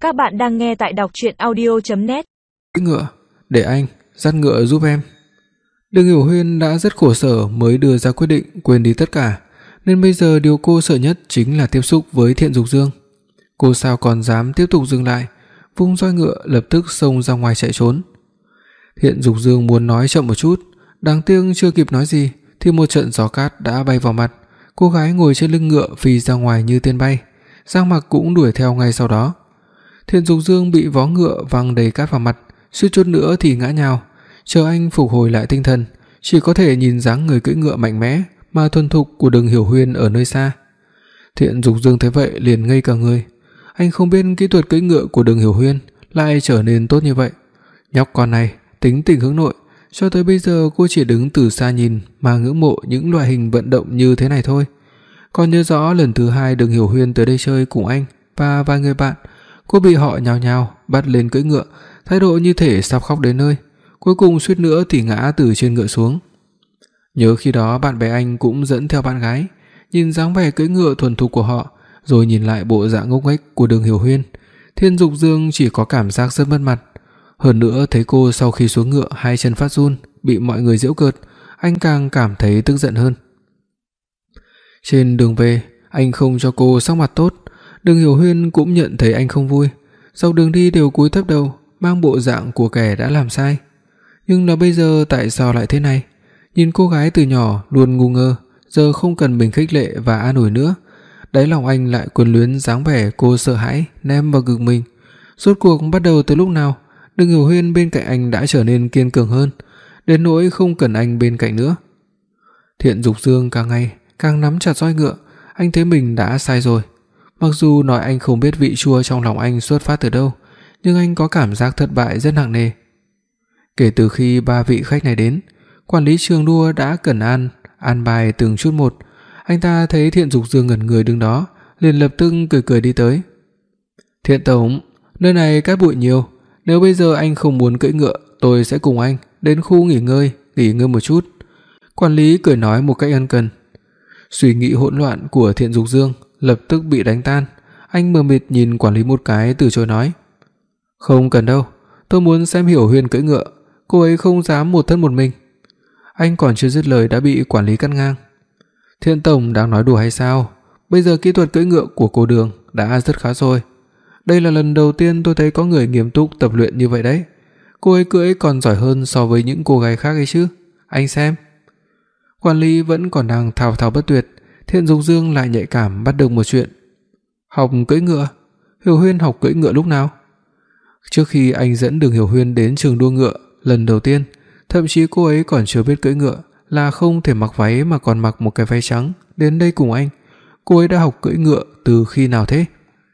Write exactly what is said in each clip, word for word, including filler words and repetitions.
Các bạn đang nghe tại đọc truyện audio chấm net. Ngựa, để anh dắt ngựa giúp em. Đường Hiểu Huyên đã rất khổ sở mới đưa ra quyết định quên đi tất cả, nên bây giờ điều cô sợ nhất chính là tiếp xúc với Thiện Dục Dương. Cô sao còn dám tiếp tục dừng lại, vung roi ngựa lập tức xông ra ngoài chạy trốn. Thiện Dục Dương muốn nói chậm một chút, đáng tiếc chưa kịp nói gì thì một trận gió cát đã bay vào mặt. Cô gái ngồi trên lưng ngựa phi ra ngoài như tên bay. Giang Mặc cũng đuổi theo ngay sau đó. Thiện Dục Dương bị vó ngựa văng đầy cát vào mặt, suýt chút nữa thì ngã nhào. Chờ anh phục hồi lại tinh thần, chỉ có thể nhìn dáng người cưỡi ngựa mạnh mẽ mà thuần thục của Đường Hiểu Huyên ở nơi xa. Thiện Dục Dương thấy vậy liền ngây cả người. Anh không biết kỹ thuật cưỡi ngựa của Đường Hiểu Huyên lại trở nên tốt như vậy. Nhóc con này tính tình hướng nội, cho tới bây giờ cô chỉ đứng từ xa nhìn mà ngưỡng mộ những loại hình vận động như thế này thôi. Còn nhớ rõ lần thứ hai Đường Hiểu Huyên tới đây chơi cùng anh và vài người bạn, cô bị họ nhào nhào bắt lên cưỡi ngựa, thái độ như thể sắp khóc đến nơi, cuối cùng suýt nữa thì ngã từ trên ngựa xuống. Nhớ khi đó bạn bè anh cũng dẫn theo bạn gái, nhìn dáng vẻ cưỡi ngựa thuần thục của họ, rồi nhìn lại bộ dạng ngốc nghếch của Đường Hiểu Huyên, Thiên Dục Dương chỉ có cảm giác rất mất mặt. Hơn nữa thấy cô sau khi xuống ngựa hai chân phát run, bị mọi người giễu cợt, anh càng cảm thấy tức giận hơn. Trên đường về, anh không cho cô sắc mặt tốt, Đường Hiểu Huyên cũng nhận thấy anh không vui, dọc đường đi đều cúi thấp đầu, mang bộ dạng của kẻ đã làm sai. Nhưng là bây giờ tại sao lại thế này? Nhìn cô gái từ nhỏ luôn ngu ngơ, giờ không cần mình khích lệ và an ủi nữa, đáy lòng anh lại quyến luyến dáng vẻ cô sợ hãi ném vào ngực mình. Rốt cuộc bắt đầu từ lúc nào, Đường Hiểu Huyên bên cạnh anh đã trở nên kiên cường hơn, đến nỗi không cần anh bên cạnh nữa. Thiện Dục Dương càng ngày càng nắm chặt roi ngựa, anh thấy mình đã sai rồi. Mặc dù nói anh không biết vị chua trong lòng anh xuất phát từ đâu, nhưng anh có cảm giác thất bại rất nặng nề. Kể từ khi ba vị khách này đến, quản lý trường đua đã cẩn an an bài từng chút một. Anh ta thấy Thiện Dục Dương ngẩn người đứng đó, liền lập tức cười cười đi tới. "Thiện tổng, nơi này cát bụi nhiều, nếu bây giờ anh không muốn cưỡi ngựa, tôi sẽ cùng anh đến khu nghỉ ngơi, nghỉ ngơi một chút." Quản lý cười nói một cách ân cần. Suy nghĩ hỗn loạn của Thiện Dục Dương lập tức bị đánh tan. Anh mờ mịt nhìn quản lý một cái từ chối nói: "Không cần đâu, tôi muốn xem Hiểu Huyên cưỡi ngựa, cô ấy không dám một thân một mình." Anh còn chưa dứt lời đã bị quản lý cắt ngang. "Thiện tổng đang nói đùa hay sao? Bây giờ kỹ thuật cưỡi ngựa của cô Đường đã rất khá rồi. Đây là lần đầu tiên tôi thấy có người nghiêm túc tập luyện như vậy đấy. Cô ấy cưỡi còn giỏi hơn so với những cô gái khác ấy chứ. Anh xem." Quản lý vẫn còn đang thao thao bất tuyệt, Thiện Dục Dương lại nhạy cảm bắt được một chuyện. "Học cưỡi ngựa? Hiểu Huyên học cưỡi ngựa lúc nào?" Trước khi anh dẫn Đường Hiểu Huyên đến trường đua ngựa lần đầu tiên, thậm chí cô ấy còn chưa biết cưỡi ngựa, là không thể mặc váy mà còn mặc một cái váy trắng đến đây cùng anh. Cô ấy đã học cưỡi ngựa từ khi nào thế?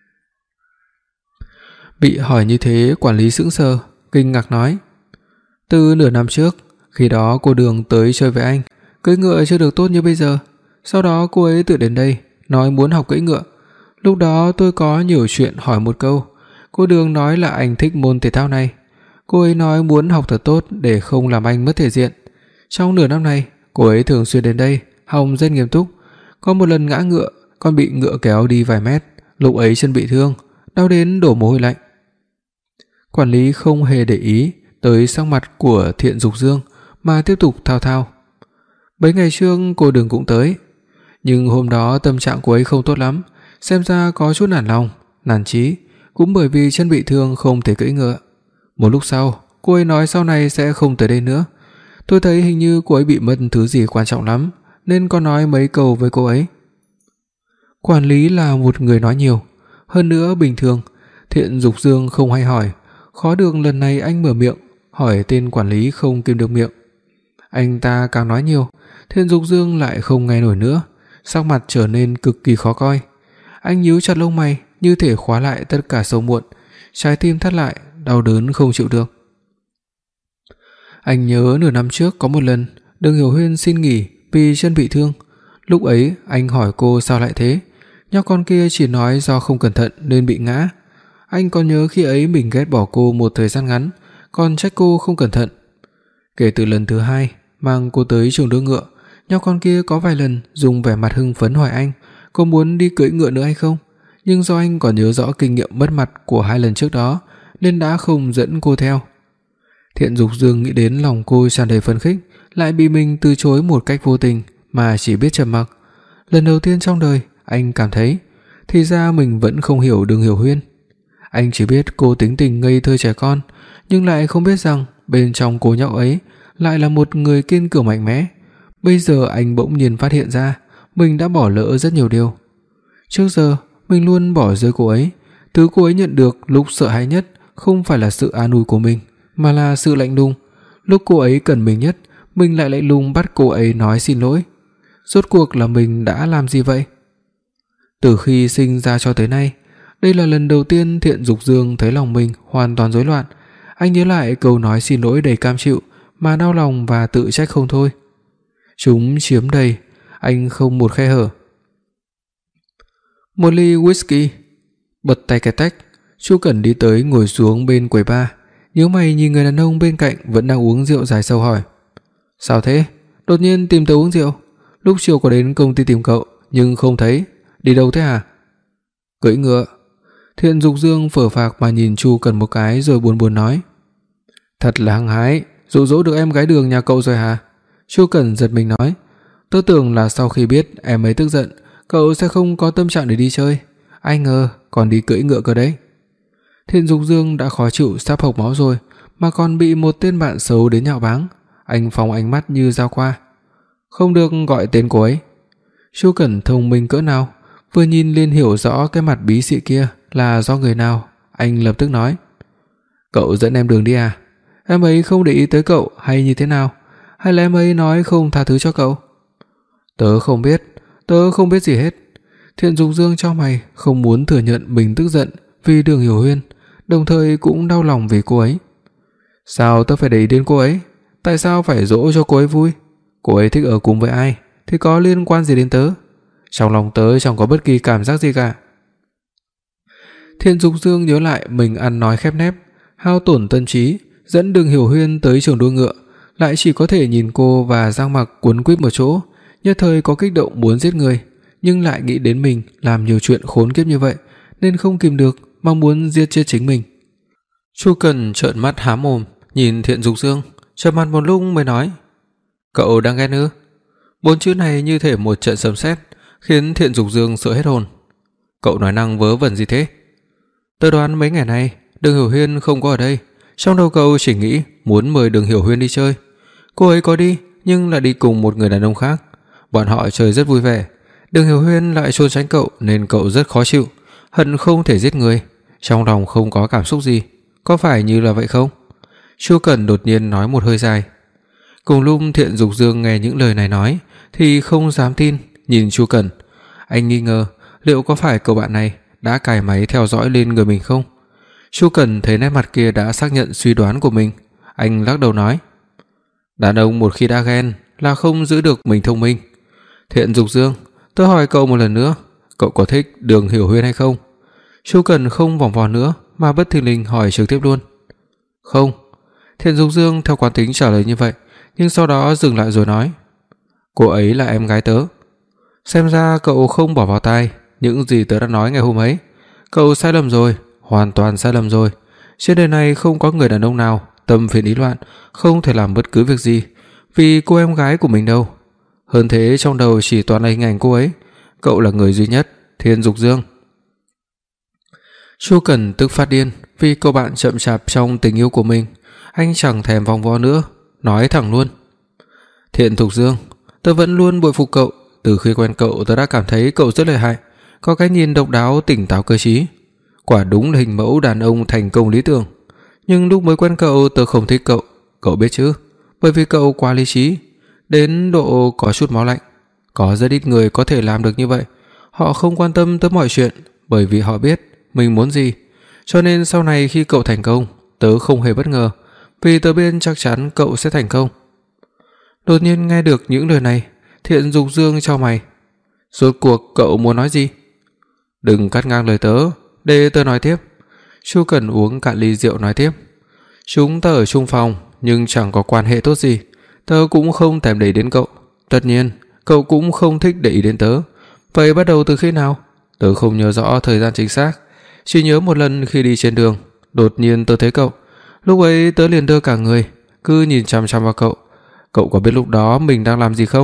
Bị hỏi như thế, quản lý sững sờ, kinh ngạc nói: "Từ nửa năm trước, khi đó cô Đường tới chơi với anh, cưỡi ngựa chưa được tốt như bây giờ. Sau đó cô ấy tự đến đây, nói muốn học cưỡi ngựa. Lúc đó tôi có nhiều chuyện hỏi một câu. Cô Đường nói là anh thích môn thể thao này. Cô ấy nói muốn học thật tốt để không làm anh mất thể diện. Trong nửa năm này, cô ấy thường xuyên đến đây, học rất nghiêm túc. Có một lần ngã ngựa, còn bị ngựa kéo đi vài mét, lúc ấy chân bị thương, đau đến đổ mồ hôi lạnh." Quản lý không hề để ý tới sắc mặt của Thiện Dục Dương mà tiếp tục thao thao: "Mấy ngày trước cô Đường cũng tới, nhưng hôm đó tâm trạng cô ấy không tốt lắm, xem ra có chút nản lòng, nản chí, cũng bởi vì chân bị thương không thể cưỡi ngựa. Một lúc sau, cô ấy nói sau này sẽ không tới đây nữa. Tôi thấy hình như cô ấy bị mất thứ gì quan trọng lắm, nên có nói mấy câu với cô ấy." Quản lý là một người nói nhiều, hơn nữa bình thường Thiện Dục Dương không hay hỏi, khó được lần này anh mở miệng hỏi tên quản lý không kìm được miệng. Anh ta càng nói nhiều, Thiện Dục Dương lại không nghe nổi nữa, sắc mặt trở nên cực kỳ khó coi. Anh nhíu chặt lông mày như thể khóa lại tất cả sầu muộn, trái tim thắt lại, đau đớn không chịu được. Anh nhớ nửa năm trước có một lần Đường Hiểu Huyên xin nghỉ vì chân bị thương. Lúc ấy anh hỏi cô sao lại thế, nhóc con kia chỉ nói do không cẩn thận nên bị ngã. Anh còn nhớ khi ấy mình ghét bỏ cô một thời gian ngắn, còn trách cô không cẩn thận. Kể từ lần thứ hai mang cô tới trường đua ngựa, nhóc con kia có vài lần dùng vẻ mặt hưng phấn hỏi anh có muốn đi cưỡi ngựa nữa hay không, nhưng do anh còn nhớ rõ kinh nghiệm mất mặt của hai lần trước đó nên đã không dẫn cô theo. Thiện Dục Dương nghĩ đến lòng cô tràn đầy phấn khích, lại bị mình từ chối một cách vô tình mà chỉ biết trầm mặc. Lần đầu tiên trong đời, anh cảm thấy thì ra mình vẫn không hiểu Đường Hiểu Huyên. Anh chỉ biết cô tính tình ngây thơ trẻ con, nhưng lại không biết rằng bên trong cô nhóc ấy lại là một người kiên cường mạnh mẽ. Bây giờ anh bỗng nhiên phát hiện ra mình đã bỏ lỡ rất nhiều điều. Trước giờ, mình luôn bỏ rơi cô ấy. Thứ cô ấy nhận được lúc sợ hãi nhất không phải là sự an ủi của mình, mà là sự lạnh lùng. Lúc cô ấy cần mình nhất, mình lại lạnh lùng bắt cô ấy nói xin lỗi. Rốt cuộc là mình đã làm gì vậy? Từ khi sinh ra cho tới nay, đây là lần đầu tiên Thiện Dục Dương thấy lòng mình hoàn toàn rối loạn. Anh nhớ lại câu nói xin lỗi đầy cam chịu mà đau lòng và tự trách không thôi. Chúng chiếm đầy, anh không một khe hở. Một ly whisky. Bật tay cái tách, Chu Cẩn đi tới ngồi xuống bên quầy bar, nhíu mày nhìn người đàn ông bên cạnh vẫn đang uống rượu dài sâu hỏi: "Sao thế? Đột nhiên tìm tới uống rượu? Lúc chiều có đến công ty tìm cậu nhưng không thấy, đi đâu thế hả?" "Cưỡi ngựa." Thiện Dục Dương phở phạc mà nhìn Chu Cẩn một cái rồi buồn buồn nói: "Thật là hăng hái, dụ dỗ được em gái Đường nhà cậu rồi hả?" Chu Cẩn giật mình nói: "Tớ tưởng là sau khi biết em ấy tức giận, cậu sẽ không có tâm trạng để đi chơi, ai ngờ còn đi cưỡi ngựa cơ đấy." Thiện Dục Dương đã khó chịu sắp hộc máu rồi mà còn bị một tên bạn xấu đến nhạo báng, anh phóng ánh mắt như dao qua. "Không được gọi tên cô ấy." Chu Cẩn thông minh cỡ nào, vừa nhìn liền hiểu rõ cái mặt bí xị kia là do người nào, anh lập tức nói: "Cậu dẫn em Đường đi à? Em ấy không để ý tới cậu hay như thế nào? Hay là em ấy nói không tha thứ cho cậu?" "Tớ không biết, tớ không biết gì hết." Thiện Dục Dương chau mày, không muốn thừa nhận mình tức giận vì Đường Hiểu Huyên, đồng thời cũng đau lòng vì cô ấy. "Sao tớ phải để ý đến cô ấy? Tại sao phải dỗ cho cô ấy vui? Cô ấy thích ở cùng với ai thì có liên quan gì đến tớ? Trong lòng tớ chẳng có bất kỳ cảm giác gì cả." Thiện Dục Dương nhớ lại mình ăn nói khép nép, hao tổn tâm trí, dẫn Đường Hiểu Huyên tới trường đua ngựa, lại chỉ có thể nhìn cô và Giang Mặc cuốn quýt một chỗ, nhất thời có kích động muốn giết người, nhưng lại nghĩ đến mình làm nhiều chuyện khốn kiếp như vậy nên không kìm được mà muốn giết chết chính mình. Chu Cần trợn mắt há mồm nhìn Thiện Dục Dương, trầm mặt một lúc mới nói: "Cậu đang ghen ư?" Bốn chữ này như thể một trận sấm sét, khiến Thiện Dục Dương sợ hết hồn. "Cậu nói năng vớ vẩn gì thế?" "Tớ đoán mấy ngày nay Đường Hiểu Huyên không có ở đây, trong đầu cậu chỉ nghĩ muốn mời Đường Hiểu Huyên đi chơi. Cô ấy có đi nhưng lại đi cùng một người đàn ông khác. Bọn họ chơi rất vui vẻ. Đường Hiểu Huyên lại trốn tránh cậu nên cậu rất khó chịu, hận không thể giết người, trong lòng không có cảm xúc gì. Có phải như là vậy không?" Chu Cẩn đột nhiên nói một hơi dài. Cùng lúc Thiện Dục Dương nghe những lời này nói thì không dám tin, nhìn Chu Cẩn. Anh nghi ngờ liệu có phải cậu bạn này đã cài máy theo dõi lên người mình không. Chu Cẩn thấy nét mặt kia đã xác nhận suy đoán của mình, anh lắc đầu nói: "Đàn ông một khi đã ghen là không giữ được mình thông minh. Thiện Dục Dương, tôi hỏi cậu một lần nữa, cậu có thích Đường Hiểu Huyên hay không?" Chu Cẩn không vòng vo nữa mà bất thình lình hỏi trực tiếp luôn. "Không." Thiện Dục Dương theo quán tính trả lời như vậy, nhưng sau đó dừng lại rồi nói: "Cô ấy là em gái tớ." "Xem ra cậu không bỏ vào tai những gì tớ đã nói ngày hôm ấy. Cậu sai lầm rồi, hoàn toàn sai lầm rồi. Trên đời này không có người đàn ông nào tâm phiền ý loạn, không thể làm bất cứ việc gì vì cô em gái của mình đâu. Hơn thế trong đầu chỉ toàn là hình ảnh cô ấy. Cậu là người duy nhất, Thiện Dục Dương." Chu Cẩn tức phát điên vì cô bạn chậm chạp trong tình yêu của mình. Anh chẳng thèm vòng vo nữa, nói thẳng luôn: "Thiện Dục Dương, tớ vẫn luôn bội phục cậu. Từ khi quen cậu tớ đã cảm thấy cậu rất lợi hại, có cái nhìn độc đáo, tỉnh táo cơ trí. Quả đúng là hình mẫu đàn ông thành công lý tưởng. Nhưng lúc mới quen cậu tớ không thích cậu, cậu biết chứ, bởi vì cậu quá lý trí, đến độ có chút máu lạnh. Có rất ít người có thể làm được như vậy. Họ không quan tâm tới mọi chuyện bởi vì họ biết mình muốn gì. Cho nên sau này khi cậu thành công, tớ không hề bất ngờ, vì tớ biết chắc chắn cậu sẽ thành công." Đột nhiên nghe được những lời này, Thiện Dục Dương chau mày. "Rốt cuộc cậu muốn nói gì?" "Đừng cắt ngang lời tớ, để tớ nói tiếp." Chu Cẩn uống cạn ly rượu nói tiếp: "Chúng ta ở chung phòng nhưng chẳng có quan hệ tốt gì. Tớ cũng không thèm để ý đến cậu. Tất nhiên, cậu cũng không thích để ý đến tớ. Vậy bắt đầu từ khi nào? Tớ không nhớ rõ thời gian chính xác, chỉ nhớ một lần khi đi trên đường, đột nhiên tớ thấy cậu. Lúc ấy tớ liền đưa cả người, cứ nhìn chằm chằm vào cậu. Cậu có biết lúc đó mình đang làm gì không?"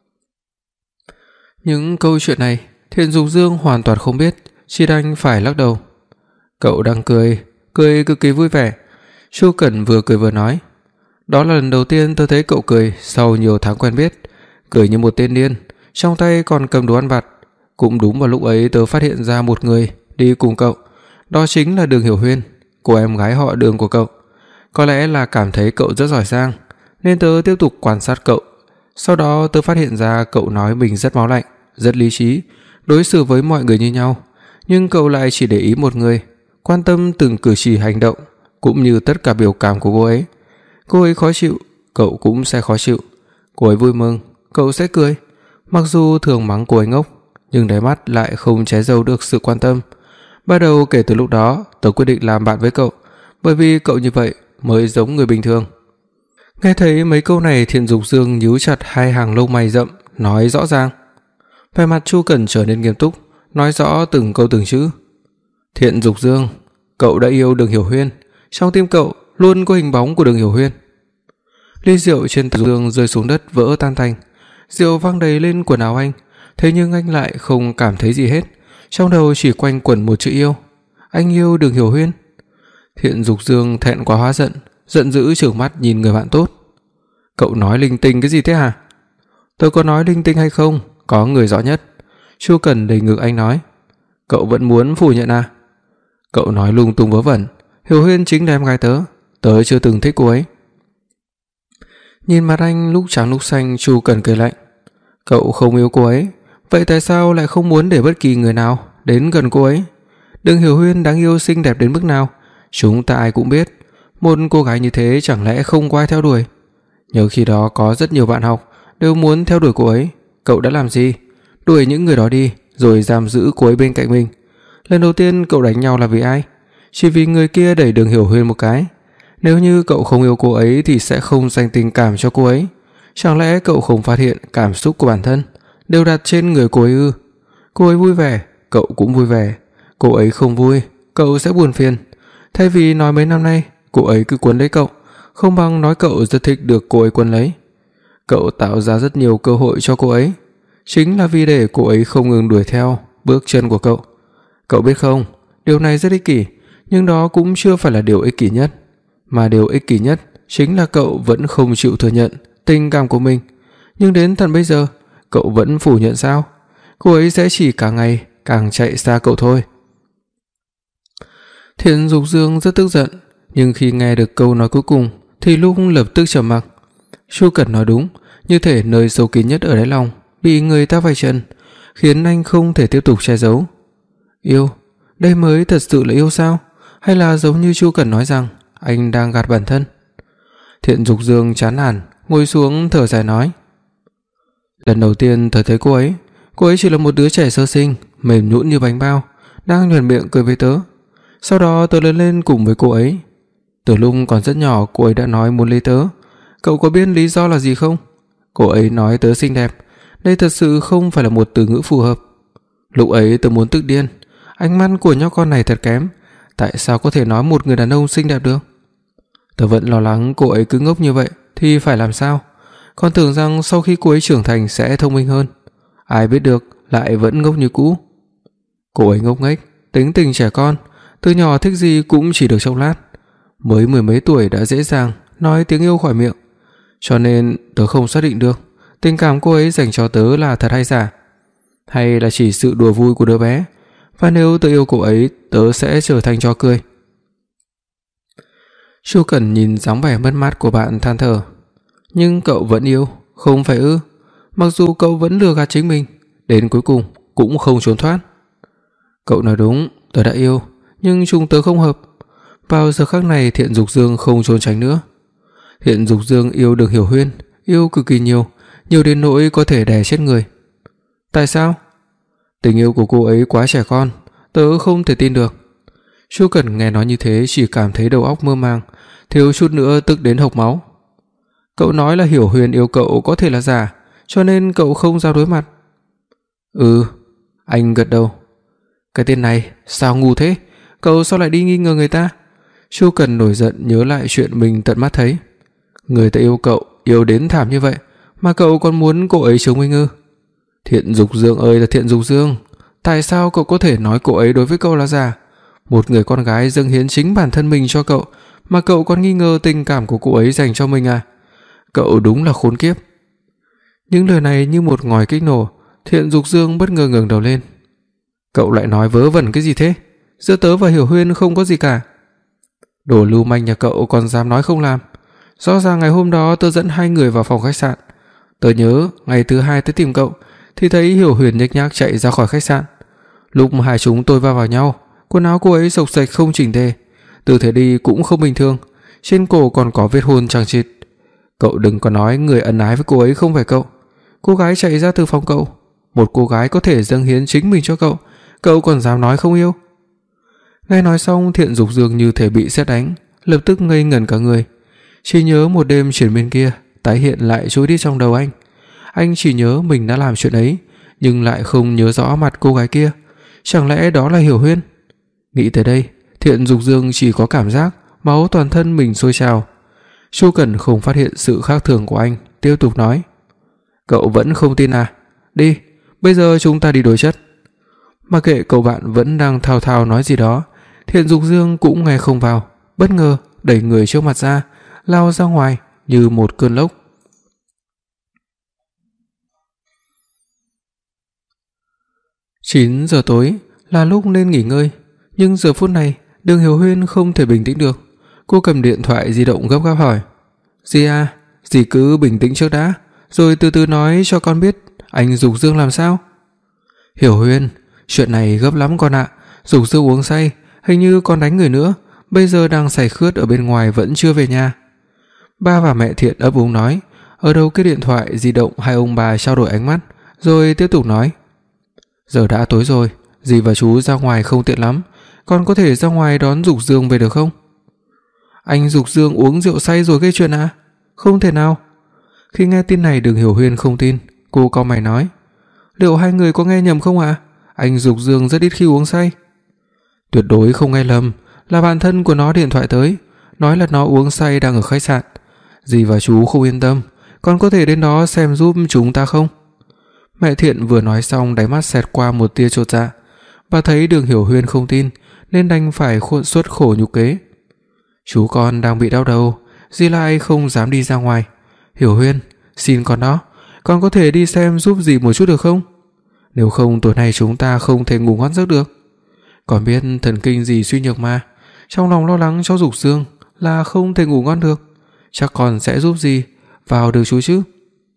Những câu chuyện này Thiện Dục Dương hoàn toàn không biết, chỉ đành phải lắc đầu. Cậu đang cười, cười cực kỳ vui vẻ. Chu Cẩn vừa cười vừa nói, "Đó là lần đầu tiên tớ thấy cậu cười sau nhiều tháng quen biết, cười như một tên điên, trong tay còn cầm đồ ăn vặt. Cũng đúng vào lúc ấy tớ phát hiện ra một người đi cùng cậu, đó chính là Đường Hiểu Huyên, cô em gái họ Đường của cậu. Có lẽ là cảm thấy cậu rất giỏi giang, nên tớ tiếp tục quan sát cậu. Sau đó tớ phát hiện ra cậu nói mình rất máu lạnh, rất lý trí, đối xử với mọi người như nhau, nhưng cậu lại chỉ để ý một người, quan tâm từng cử chỉ hành động cũng như tất cả biểu cảm của cô ấy. Cô ấy khó chịu, cậu cũng sẽ khó chịu. Cô ấy vui mừng, cậu sẽ cười. Mặc dù thường mắng cô ấy ngốc, nhưng đáy mắt lại không che giấu được sự quan tâm. Bắt đầu kể từ lúc đó, tớ quyết định làm bạn với cậu, bởi vì cậu như vậy mới giống người bình thường." Nghe thấy mấy câu này, Thiện Dục Dương nhíu chặt hai hàng lông mày rậm, nói rõ ràng. Vẻ mặt Chu Cẩn trở nên nghiêm túc, nói rõ từng câu từng chữ. "Thiện Dục Dương, cậu đã yêu Đường Hiểu Huyên, trong tim cậu luôn có hình bóng của Đường Hiểu Huyên." Ly rượu trên tay Dương rơi xuống đất vỡ tan tành, rượu văng đầy lên quần áo anh, thế nhưng anh lại không cảm thấy gì hết, trong đầu chỉ quanh quẩn một chữ yêu. Anh yêu Đường Hiểu Huyên. Thiện Dục Dương thẹn quá hóa giận, giận dữ trừng mắt nhìn người bạn tốt. "Cậu nói linh tinh cái gì thế hả?" "Tôi có nói linh tinh hay không, có người rõ nhất." Chu Cẩn đầy ngực anh nói. "Cậu vẫn muốn phủ nhận à?" "Cậu nói lung tung vớ vẩn, Hiểu Huyên chính là em gái tớ, tớ chưa từng thích cô ấy." Nhìn mặt anh lúc trắng lúc xanh, Chu Cẩn cười lạnh. "Cậu không yêu cô ấy, vậy tại sao lại không muốn để bất kỳ người nào đến gần cô ấy? Đường Hiểu Huyên đáng yêu xinh đẹp đến mức nào, chúng ta ai cũng biết. Một cô gái như thế chẳng lẽ không có ai theo đuổi? Nhớ khi đó có rất nhiều bạn học đều muốn theo đuổi cô ấy, cậu đã làm gì? Đuổi những người đó đi, rồi giam giữ cô ấy bên cạnh mình. Lần đầu tiên cậu đánh nhau là vì ai? Chỉ vì người kia đẩy Đường Hiểu Huyên một cái. Nếu như cậu không yêu cô ấy thì sẽ không dành tình cảm cho cô ấy. Chẳng lẽ cậu không phát hiện cảm xúc của bản thân đều đặt trên người cô ấy ư? Cô ấy vui vẻ, cậu cũng vui vẻ. Cô ấy không vui, cậu sẽ buồn phiền. Thay vì nói mấy năm nay cô ấy cứ quấn lấy cậu, không bằng nói cậu rất thích được cô ấy quấn lấy. Cậu tạo ra rất nhiều cơ hội cho cô ấy, chính là vì để cô ấy không ngừng đuổi theo bước chân của cậu. Cậu biết không, điều này rất ích kỷ, nhưng đó cũng chưa phải là điều ích kỷ nhất. Mà điều ích kỷ nhất chính là cậu vẫn không chịu thừa nhận tình cảm của mình. Nhưng đến tận bây giờ, cậu vẫn phủ nhận sao? Cô ấy sẽ chỉ càng ngày càng chạy xa cậu thôi." Thiện Dục Dương rất tức giận, nhưng khi nghe được câu nói cuối cùng thì lúc lập tức trầm mặc. Chu Cẩn nói đúng, như thể nơi sâu kín nhất ở đáy lòng bị người ta vạch trần, khiến anh không thể tiếp tục che giấu. Yêu, đây mới thật sự là yêu sao? Hay là giống như Chu Cẩn nói rằng anh đang gạt bản thân? Thiện Dục Dương chán nản, ngồi xuống thở dài nói. Lần đầu tiên tớ thấy cô ấy, cô ấy chỉ là một đứa trẻ sơ sinh, mềm nhũn như bánh bao, đang nhoẻn miệng cười với tớ. Sau đó tớ lớn lên cùng với cô ấy. Từ lúc còn rất nhỏ cô ấy đã nói muốn lấy tớ. Cậu có biết lý do là gì không? Cô ấy nói tớ xinh đẹp. Đây thật sự không phải là một từ ngữ phù hợp. Lúc ấy tớ muốn tức điên. Ánh mắt của nhóc con này thật kém. Tại sao có thể nói một người đàn ông xinh đẹp được? Tớ vẫn lo lắng cô ấy cứ ngốc như vậy thì phải làm sao. Còn tưởng rằng sau khi cô ấy trưởng thành sẽ thông minh hơn. Ai biết được lại vẫn ngốc như cũ. Cô ấy ngốc nghếch, tính tình trẻ con, từ nhỏ thích gì cũng chỉ được trong lát. Mới mười mấy tuổi đã dễ dàng nói tiếng yêu khỏi miệng. Cho nên tớ không xác định được tình cảm cô ấy dành cho tớ là thật hay giả, hay là chỉ sự đùa vui của đứa bé. Và nếu tớ yêu cô ấy, tớ sẽ trở thành trò cười. Chu Cẩn nhìn dáng vẻ mất mát của bạn than thở. Nhưng cậu vẫn yêu, không phải ư? Mặc dù cậu vẫn lừa gạt chính mình, đến cuối cùng cũng không trốn thoát. Cậu nói đúng, tớ đã yêu, nhưng chúng tớ không hợp. Vào giờ khắc này Thiện Dục Dương không trốn tránh nữa. Thiện Dục Dương yêu Đường Hiểu Huyên, yêu cực kỳ nhiều, nhiều đến nỗi có thể đè chết người. Tại sao? Tình yêu của cô ấy quá trẻ con, tớ không thể tin được. Chu Cẩn nghe nói như thế chỉ cảm thấy đầu óc mơ màng, thiếu chút nữa tức đến hộc máu. Cậu nói là Hiểu Huyên yêu cậu có thể là giả, cho nên cậu không dám đối mặt. Ừ, anh gật đầu. Cái tên này, sao ngu thế? Cậu sao lại đi nghi ngờ người ta? Chu Cần nổi giận nhớ lại chuyện mình tận mắt thấy. Người ta yêu cậu, yêu đến thảm như vậy, mà cậu còn muốn cô ấy chống minh ư? Thiện Dục Dương ơi là Thiện Dục Dương, tại sao cậu có thể nói cô ấy đối với cậu là giả? Một người con gái dâng hiến chính bản thân mình cho cậu, mà cậu còn nghi ngờ tình cảm của cô ấy dành cho mình à? Cậu đúng là khốn kiếp. Những lời này như một ngòi kích nổ. Thiện Dục Dương bất ngờ ngẩng đầu lên. Cậu lại nói vớ vẩn cái gì thế? Giữa tớ và Hiểu Huyên không có gì cả. Đồ lưu manh nhà cậu còn dám nói không làm. Rõ ràng ngày hôm đó tớ dẫn hai người vào phòng khách sạn. Tớ nhớ ngày thứ hai tớ tìm cậu thì thấy Hiểu Huyền nhếch nhác chạy ra khỏi khách sạn. Lúc mà hai chúng tôi va vào nhau, quần áo cô ấy xộc xệch không chỉnh tề, tư thế đi cũng không bình thường, trên cổ còn có vết hôn chằng chịt. Cậu đừng có nói người ân ái với cô ấy không phải cậu. Cô gái chạy ra từ phòng cậu, một cô gái có thể dâng hiến chính mình cho cậu, cậu còn dám nói không yêu? Nghe nói xong, Thiện Dục Dương như thể bị sét đánh, lập tức ngây ngẩn cả người. Chỉ nhớ một đêm triền miên kia tái hiện lại trôi đi trong đầu anh. Anh chỉ nhớ mình đã làm chuyện ấy, nhưng lại không nhớ rõ mặt cô gái kia. Chẳng lẽ đó là Hiểu Huyên? Nghĩ tới đây, Thiện Dục Dương chỉ có cảm giác máu toàn thân mình sôi trào. Chu Cẩn không phát hiện sự khác thường của anh, tiếp tục nói: "Cậu vẫn không tin à? Đi, bây giờ chúng ta đi đối chất." Mà kệ cậu bạn vẫn đang thao thao nói gì đó, Thiện Dục Dương cũng nghe không vào, bất ngờ đẩy người trước mặt ra, lao ra ngoài như một cơn lốc. chín giờ tối là lúc nên nghỉ ngơi, nhưng giờ phút này Đường Hiểu Huyên không thể bình tĩnh được. Cô cầm điện thoại di động gấp gáp hỏi: "Dì à, dì cứ bình tĩnh trước đã, rồi từ từ nói cho con biết anh Dục Dương làm sao." "Hiểu Huyên, chuyện này gấp lắm con ạ. Dục Dương uống say, hình như còn đánh người nữa, bây giờ đang say khướt ở bên ngoài vẫn chưa về nhà." Ba và mẹ Thiện ấp úng nói. Ở đầu cái điện thoại di động, hai ông bà trao đổi ánh mắt, rồi tiếp tục nói: "Giờ đã tối rồi, dì và chú ra ngoài không tiện lắm, con có thể ra ngoài đón Dục Dương về được không?" "Anh Dục Dương uống rượu say rồi gây chuyện à? Không thể nào." Khi nghe tin này, Đường Hiểu Huyên không tin, cô cau mày nói: "Liệu hai người có nghe nhầm không ạ? À? Anh Dục Dương rất ít khi uống say." "Tuyệt đối không nghe lầm, là bạn thân của nó điện thoại tới, nói là nó uống say đang ở khách sạn. Dì và chú không yên tâm, con có thể đến đó xem giúp chúng ta không?" Mẹ Thiện vừa nói xong, đáy mắt xẹt qua một tia chột dạ. Bà thấy Đường Hiểu Huyên không tin nên đành phải xuất khổ nhục kế: "Chú con đang bị đau đầu, dì lại không dám đi ra ngoài. Hiểu Huyên, xin con đó, con có thể đi xem giúp dì một chút được không? Nếu không tối nay chúng ta không thể ngủ ngon giấc được. Con biết thần kinh dì suy nhược mà, trong lòng lo lắng cho Dục Dương là không thể ngủ ngon được. Chắc con sẽ giúp dì vào được chú chứ?"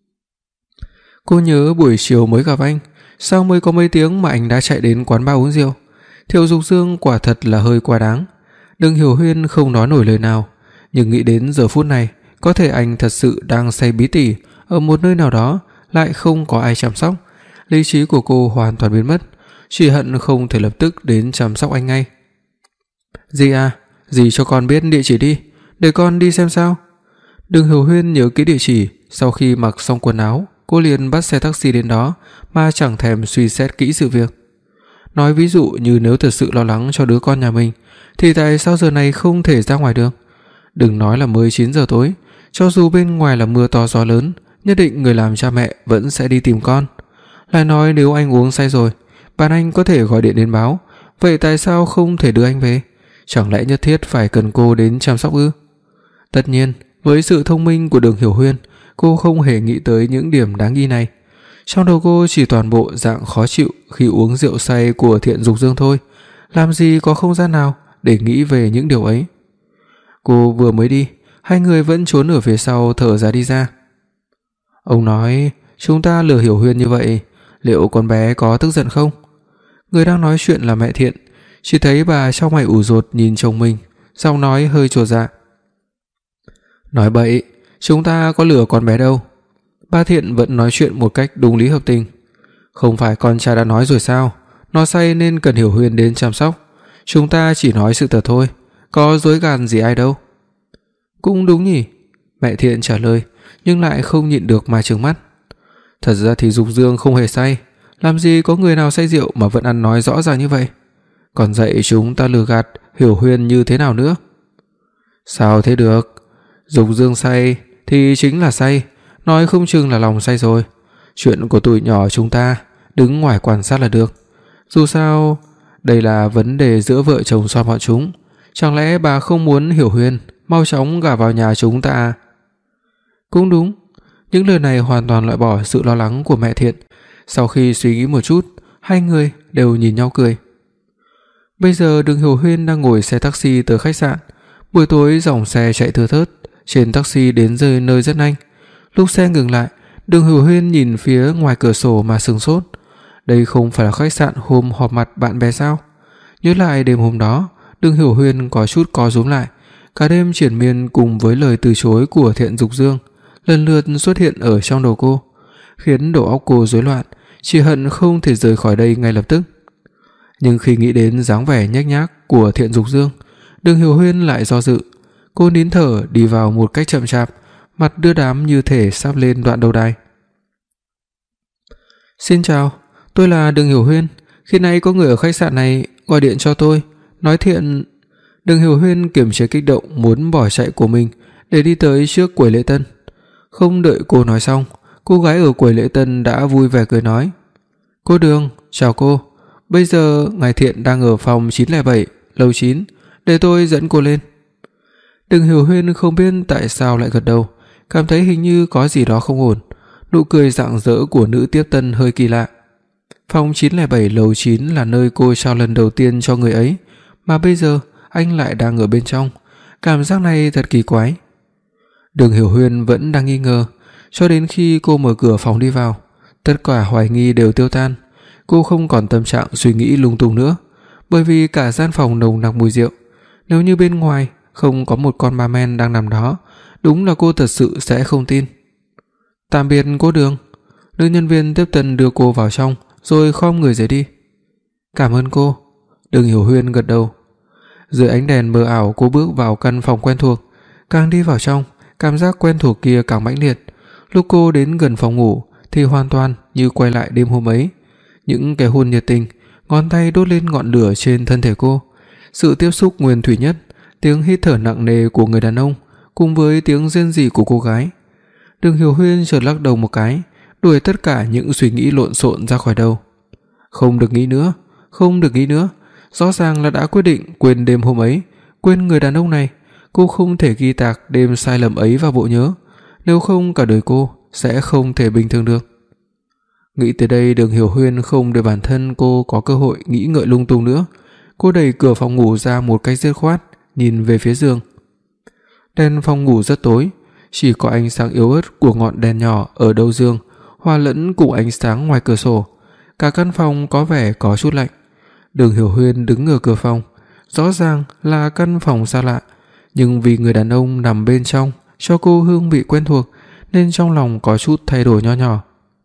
Cô nhớ buổi chiều mới gặp anh, sao mới có mấy tiếng mà anh đã chạy đến quán bar uống rượu. Thiệu Dục Dương quả thật là hơi quá đáng. Đường Hiểu Huyên không nói nổi lời nào, nhưng nghĩ đến giờ phút này, có thể anh thật sự đang say bí tỉ ở một nơi nào đó, lại không có ai chăm sóc. Lý trí của cô hoàn toàn biến mất, chỉ hận không thể lập tức đến chăm sóc anh ngay. "Dì à, dì cho con biết địa chỉ đi, để con đi xem sao." Đường Hiểu Huyên nhớ kỹ địa chỉ, sau khi mặc xong quần áo, cô liền bắt xe taxi đến đó mà chẳng thèm suy xét kỹ sự việc. Nói ví dụ như nếu thật sự lo lắng cho đứa con nhà mình thì tại sao giờ này không thể ra ngoài được? Đừng nói là mới chín giờ tối, cho dù bên ngoài là mưa to gió lớn, nhất định người làm cha mẹ vẫn sẽ đi tìm con. Lại nói nếu anh uống say rồi, bạn anh có thể gọi điện đến báo, vậy tại sao không thể đưa anh về? Chẳng lẽ nhất thiết phải cần cô đến chăm sóc ư? Tất nhiên, với sự thông minh của Đường Hiểu Huyên, cô không hề nghĩ tới những điểm đáng nghi này. Trong đầu cô chỉ toàn bộ dạng khó chịu khi uống rượu say của Thiện Dục Dương thôi, làm gì có không gian nào để nghĩ về những điều ấy. Cô vừa mới đi, hai người vẫn trốn ở phía sau thở ra đi ra. "Ông nói chúng ta lừa Hiểu Huyên như vậy, liệu con bé có tức giận không?" Người đang nói chuyện là mẹ Thiện, chỉ thấy bà trong mày ủ rột nhìn chồng mình, giọng nói hơi chột dạ: "Nói bậy, chúng ta có lừa con bé đâu." Ba Thiện vẫn nói chuyện một cách đúng lý hợp tình: "Không phải con trai đã nói rồi sao, nó say nên cần Hiểu Huyên đến chăm sóc. Chúng ta chỉ nói sự thật thôi, có dối gạt gì ai đâu." "Cũng đúng nhỉ," mẹ Thiện trả lời, nhưng lại không nhịn được mà trừng mắt. Thật ra thì Dục Dương không hề say, làm gì có người nào say rượu mà vẫn ăn nói rõ ràng như vậy. còn dạy chúng ta lừa gạt Hiểu Huyên như thế nào nữa? Sao thế được? Dục Dương say thì chính là say, nói không chừng là lòng say rồi. Chuyện của tụi nhỏ chúng ta đứng ngoài quan sát là được. Dù sao đây là vấn đề giữa vợ chồng son bọn chúng, chẳng lẽ bà không muốn Hiểu Huyên mau chóng gả vào nhà chúng ta à? Cũng đúng. Những lời này hoàn toàn loại bỏ sự lo lắng của mẹ Thiện. Sau khi suy nghĩ một chút, hai người đều nhìn nhau cười. Bây giờ Đường Hiểu Huyên đang ngồi xe taxi tới khách sạn. Buổi tối dòng xe chạy thưa thớt, trên taxi đến rơi nơi rất nhanh. Lúc xe ngừng lại, Đường Hiểu Huyên nhìn phía ngoài cửa sổ mà sửng sốt. Đây không phải là khách sạn hôm họp mặt bạn bè sao? Nhớ lại đêm hôm đó, Đường Hiểu Huyên có chút co rúm lại. Cả đêm triển miên cùng với lời từ chối của Thiện Dục Dương lần lượt xuất hiện ở trong đầu cô, khiến đầu óc cô rối loạn, chỉ hận không thể rời khỏi đây ngay lập tức. Nhưng khi nghĩ đến dáng vẻ nhếch nhác của Thiện Dục Dương, Đường Hiểu Huyên lại do dự. Cô nín thở đi vào một cách chậm chạp, mặt đưa đám như thể sắp lên đoạn đầu đài. Xin chào, tôi là Đường Hiểu Huyên. Khi nãy có người ở khách sạn này gọi điện cho tôi, nói Thiện... Đường Hiểu Huyên kiềm chế kích động muốn bỏ chạy của mình để đi tới trước quầy lễ tân. Không đợi cô nói xong, cô gái ở quầy lễ tân đã vui vẻ cười nói: Cô Đường, chào cô. Bây giờ ngài Thiện đang ở phòng chín không bảy, lầu chín, để tôi dẫn cô lên. Đường Hiểu Huyên không biết tại sao lại gật đầu, cảm thấy hình như có gì đó không ổn. Nụ cười rạng rỡ của nữ tiếp tân hơi kỳ lạ. Phòng chín không bảy lầu chín là nơi cô trao lần đầu tiên cho người ấy, mà bây giờ anh lại đang ở bên trong. Cảm giác này thật kỳ quái. Đường Hiểu Huyên vẫn đang nghi ngờ, cho đến khi cô mở cửa phòng đi vào, tất cả hoài nghi đều tiêu tan. Cô không còn tâm trạng suy nghĩ lung tung nữa, bởi vì cả gian phòng nồng nặc mùi rượu. Nếu như bên ngoài không có một con ma men đang nằm đó, đúng là cô thật sự sẽ không tin. Tạm biệt cô Đường. Nữ nhân viên tiếp tân đưa cô vào trong rồi khom người rời đi. Cảm ơn cô. Đường Hiểu Huyên gật đầu. Dưới ánh đèn mờ ảo, cô bước vào căn phòng quen thuộc. Càng đi vào trong, cảm giác quen thuộc kia càng mãnh liệt. Lúc cô đến gần phòng ngủ thì hoàn toàn như quay lại đêm hôm ấy. Những cái hôn nhiệt tình, ngón tay đốt lên ngọn lửa trên thân thể cô, sự tiếp xúc nguyên thủy nhất, tiếng hít thở nặng nề của người đàn ông cùng với tiếng rên rỉ của cô gái. Đường Hiểu Huyên chợt lắc đầu một cái, đuổi tất cả những suy nghĩ lộn xộn ra khỏi đầu. Không được nghĩ nữa, không được nghĩ nữa. Rõ ràng là đã quyết định quên đêm hôm ấy, quên người đàn ông này. Cô không thể ghi tạc đêm sai lầm ấy vào bộ nhớ, nếu không cả đời cô sẽ không thể bình thường được. Nghĩ tới đây, Đường Hiểu Huyên không để bản thân cô có cơ hội nghĩ ngợi lung tung nữa. Cô đẩy cửa phòng ngủ ra một cách dứt khoát, nhìn về phía giường. Đèn phòng ngủ rất tối, chỉ có ánh sáng yếu ớt của ngọn đèn nhỏ ở đầu giường hòa lẫn cùng ánh sáng ngoài cửa sổ. Cả căn phòng có vẻ có chút lạnh. Đường Hiểu Huyên đứng ở cửa phòng, rõ ràng là căn phòng xa lạ, nhưng vì người đàn ông nằm bên trong cho cô hương vị quen thuộc nên trong lòng có chút thay đổi nho nhỏ.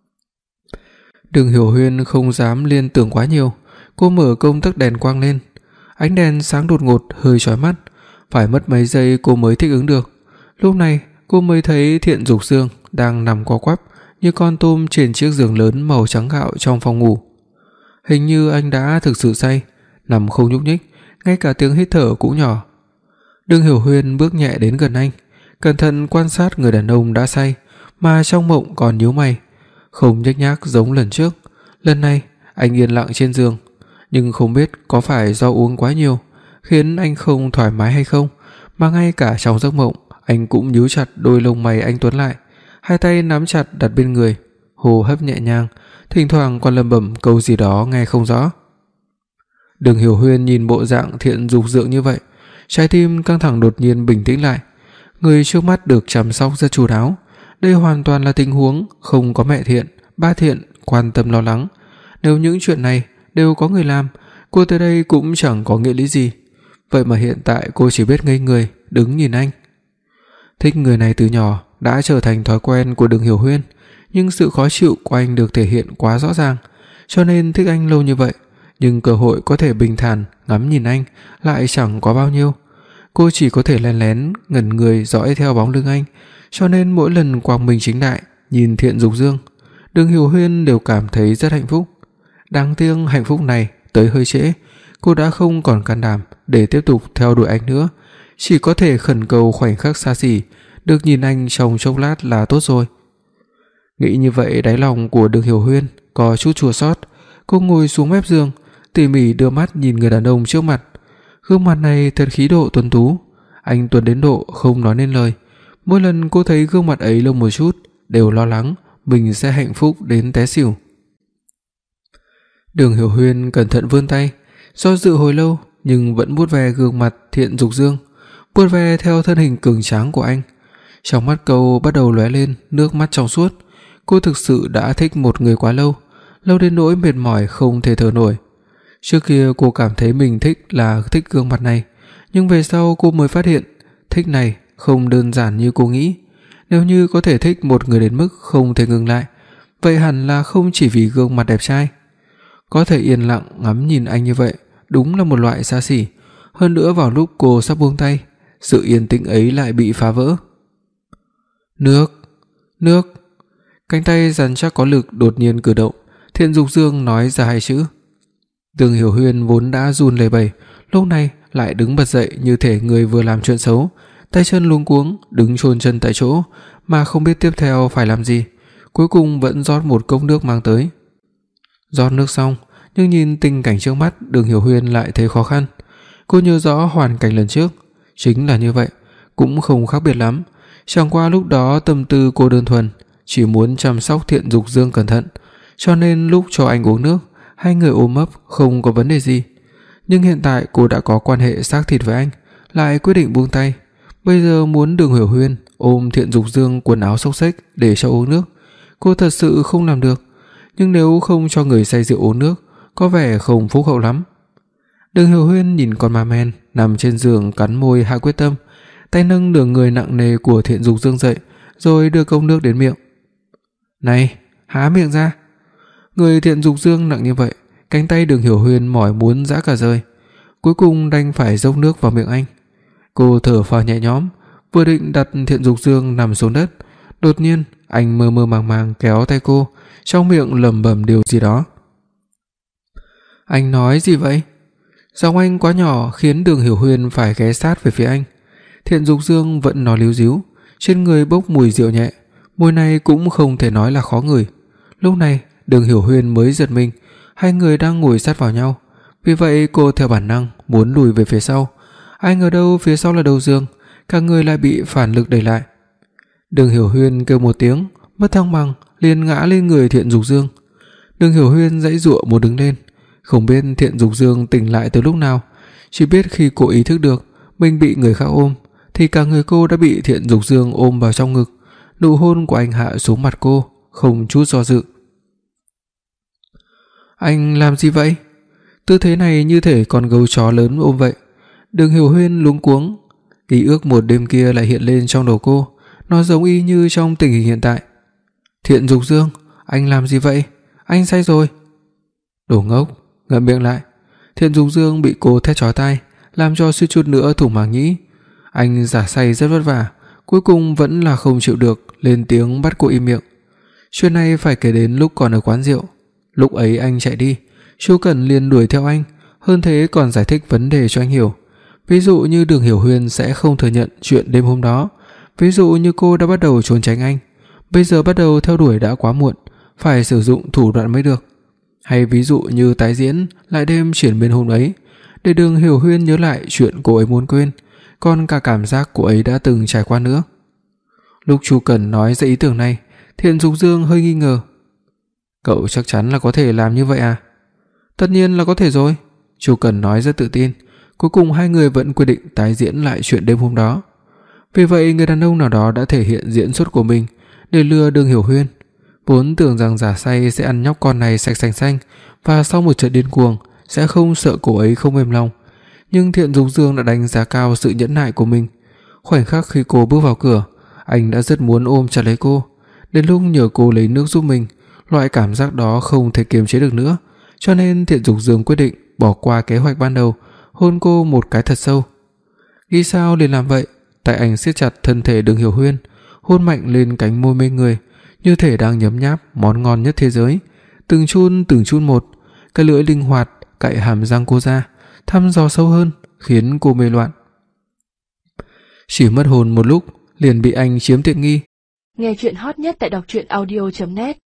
Đường Hiểu Huyên không dám liên tưởng quá nhiều, cô mở công tắc đèn quang lên. Ánh đèn sáng đột ngột hơi chói mắt, phải mất mấy giây cô mới thích ứng được. Lúc này cô mới thấy Thiện Dục Dương đang nằm co quắp như con tôm trên chiếc giường lớn màu trắng gạo trong phòng ngủ. Hình như anh đã thực sự say, nằm không nhúc nhích, ngay cả tiếng hít thở cũng nhỏ. Đường Hiểu Huyên bước nhẹ đến gần anh, cẩn thận quan sát người đàn ông đã say mà trong mộng còn nhíu mày, không nhếch nhác giống lần trước. Lần này anh yên lặng trên giường, nhưng không biết có phải do uống quá nhiều khiến anh không thoải mái hay không, mà ngay cả trong giấc mộng anh cũng nhíu chặt đôi lông mày anh tuấn lại, hai tay nắm chặt đặt bên người, hô hấp nhẹ nhàng, thỉnh thoảng còn lẩm bẩm câu gì đó nghe không rõ. Đường Hiểu Huyên nhìn bộ dạng Thiện Dục Dương như vậy, trái tim căng thẳng đột nhiên bình tĩnh lại. Người trước mắt được chăm sóc rất chu đáo, đây hoàn toàn là tình huống không có mẹ Thiện, ba Thiện quan tâm lo lắng. Nếu những chuyện này đều có người làm, cô tới đây cũng chẳng có nghĩa lý gì. Vậy mà hiện tại cô chỉ biết ngây người đứng nhìn anh. Thích người này từ nhỏ đã trở thành thói quen của Đường Hiểu Huyên, nhưng sự khó chịu của anh được thể hiện quá rõ ràng, cho nên thích anh lâu như vậy, nhưng cơ hội có thể bình thản ngắm nhìn anh lại chẳng có bao nhiêu. Cô chỉ có thể lén lén ngẩn người dõi theo bóng lưng anh, cho nên mỗi lần quang minh chính đại nhìn Thiện Dục Dương, Đường Hiểu Huyên đều cảm thấy rất hạnh phúc. Đáng tiếc hạnh phúc này tới hơi trễ, cô đã không còn can đảm để tiếp tục theo đuổi anh nữa, chỉ có thể khẩn cầu khoảnh khắc xa xỉ được nhìn anh trong chốc lát là tốt rồi. Nghĩ như vậy, đáy lòng của Đường Hiểu Huyên có chút chua xót. Cô ngồi xuống mép giường, tỉ mỉ đưa mắt nhìn người đàn ông trước mặt. Gương mặt này thật khí độ tuấn tú, anh tuấn đến độ không nói nên lời. Mỗi lần cô thấy gương mặt ấy lông một chút, đều lo lắng mình sẽ hạnh phúc đến té xỉu. Đường Hiểu Huyên cẩn thận vươn tay, do dự hồi lâu nhưng vẫn vuốt ve gương mặt Thiện Dục Dương, vuốt ve theo thân hình cường tráng của anh. Trong mắt cô bắt đầu lóe lên nước mắt trong suốt. Cô thực sự đã thích một người quá lâu, lâu đến nỗi mệt mỏi không thể thở nổi. Trước kia cô cảm thấy mình thích là thích gương mặt này, nhưng về sau cô mới phát hiện thích này không đơn giản như cô nghĩ. Nếu như có thể thích một người đến mức không thể ngừng lại, vậy hẳn là không chỉ vì gương mặt đẹp trai. Có thể yên lặng ngắm nhìn anh như vậy đúng là một loại xa xỉ. Hơn nữa vào lúc cô sắp buông tay, sự yên tĩnh ấy lại bị phá vỡ. Nước, nước. Cánh tay rắn chắc có lực đột nhiên cử động, Thiện Dục Dương nói ra hai chữ. Đường Hiểu Huyên vốn đã run lẩy bẩy, lúc này lại đứng bật dậy như thể người vừa làm chuyện xấu, tay chân luống cuống đứng chôn chân tại chỗ mà không biết tiếp theo phải làm gì. Cuối cùng vẫn rót một cốc nước mang tới. Rót nước xong, nhưng nhìn tình cảnh trước mắt, Đường Hiểu Huyên lại thấy khó khăn. Cô nhớ rõ hoàn cảnh lần trước, chính là như vậy, cũng không khác biệt lắm. Chẳng qua lúc đó tâm tư cô đơn thuần, chỉ muốn chăm sóc Thiện Dục Dương cẩn thận, cho nên lúc cho anh uống nước, hai người ôm ấp không có vấn đề gì. Nhưng hiện tại cô đã có quan hệ xác thịt với anh, lại quyết định buông tay. Bây giờ muốn Đường Hiểu Huyên ôm Thiện Dục Dương quần áo xốc xếch để cho uống nước, cô thật sự không làm được. Nhưng nếu không cho người say rượu uống nước, có vẻ không phúc hậu lắm. Đường Hiểu Huyên nhìn con ma men nằm trên giường cắn môi hạ quyết tâm, tay nâng nửa người nặng nề của Thiện Dục Dương dậy, rồi đưa cốc nước đến miệng. Này, há miệng ra. Người Thiện Dục Dương nặng như vậy, cánh tay Đường Hiểu Huyên mỏi muốn giã cả rời, cuối cùng đành phải dốc nước vào miệng anh. Cô thở phào nhẹ nhõm, vừa định đặt Thiện Dục Dương nằm xuống đất, đột nhiên anh mơ mơ màng màng kéo tay cô, trong miệng lẩm bẩm điều gì đó. Anh nói gì vậy? Giọng anh quá nhỏ khiến Đường Hiểu Huyên phải ghé sát về phía anh. Thiện Dục Dương vẫn nói líu díu, trên người bốc mùi rượu nhẹ, mùi này cũng không thể nói là khó ngửi. Lúc này Đường Hiểu Huyên mới giật mình, hai người đang ngồi sát vào nhau, vì vậy cô theo bản năng muốn lùi về phía sau. Ai ngờ đâu phía sau là đầu giường, cả người lại bị phản lực đẩy lại. Đường Hiểu Huyên kêu một tiếng, mất thăng bằng, liền ngã lên người Thiện Dục Dương. Đường Hiểu Huyên giãy giụa muốn đứng lên, không biết Thiện Dục Dương tỉnh lại từ lúc nào, chỉ biết khi cô ý thức được mình bị người khác ôm, thì cả người cô đã bị Thiện Dục Dương ôm vào trong ngực. Nụ hôn của anh hạ xuống mặt cô, không chút do dự. Anh làm gì vậy? Tư thế này như thể con gấu chó lớn ôm vậy. Đường Hiểu Huyên luống cuống, ký ức một đêm kia lại hiện lên trong đầu cô, nó giống y như trong tình hình hiện tại. Thiện Dục Dương, anh làm gì vậy? Anh say rồi. Đồ ngốc, ngậm miệng lại. Thiện Dục Dương bị cô thét chói tai, làm cho suýt chút nữa thủng màng nhĩ. Anh giả say rất vất vả, cuối cùng vẫn là không chịu được, lên tiếng bắt cô im miệng. Chuyện này phải kể đến lúc còn ở quán rượu. Lúc ấy anh chạy đi, Chu Cẩn liền đuổi theo anh, hơn thế còn giải thích vấn đề cho anh hiểu. Ví dụ như Đường Hiểu Huyên sẽ không thừa nhận chuyện đêm hôm đó, ví dụ như cô đã bắt đầu trốn tránh anh, bây giờ bắt đầu theo đuổi đã quá muộn, phải sử dụng thủ đoạn mới được. Hay ví dụ như tái diễn lại đêm triển miên hôm ấy, để Đường Hiểu Huyên nhớ lại chuyện cô ấy muốn quên, còn cả cảm giác cô ấy đã từng trải qua nữa. Lúc Chu Cẩn nói ra ý tưởng này, Thiện Dục Dương hơi nghi ngờ. Cậu chắc chắn là có thể làm như vậy à? Tất nhiên là có thể rồi, Chu Cẩn nói rất tự tin. Cuối cùng hai người vẫn quyết định tái diễn lại chuyện đêm hôm đó. Vì vậy người đàn ông nào đó đã thể hiện diễn xuất của mình để lừa Đường Hiểu Huyên, vốn tưởng rằng giả say sẽ ăn nhóc con này sạch sành xanh và sau một trận điên cuồng sẽ không sợ cô ấy không mềm lòng. Nhưng Thiện Dục Dương đã đánh giá cao sự nhẫn nại của mình. Khoảnh khắc khi cô bước vào cửa, anh đã rất muốn ôm chặt lấy cô. Đến lúc nhờ cô lấy nước giúp mình, loại cảm giác đó không thể kiềm chế được nữa, cho nên Thiện Dục Dương quyết định bỏ qua kế hoạch ban đầu, hôn cô một cái thật sâu. Nghĩ sao liền làm vậy, tay anh siết chặt thân thể Đường Hiểu Huyên, hôn mạnh lên cánh môi mê người, như thể đang nhấm nháp món ngon nhất thế giới. Từng chun từng chun một, cái lưỡi linh hoạt cạy hàm răng cô ra, thăm dò sâu hơn, khiến cô mê loạn. Chỉ mất hồn một lúc liền bị anh chiếm tiện nghi. Nghe chuyện hot nhất tại đọc truyện audio chấm net.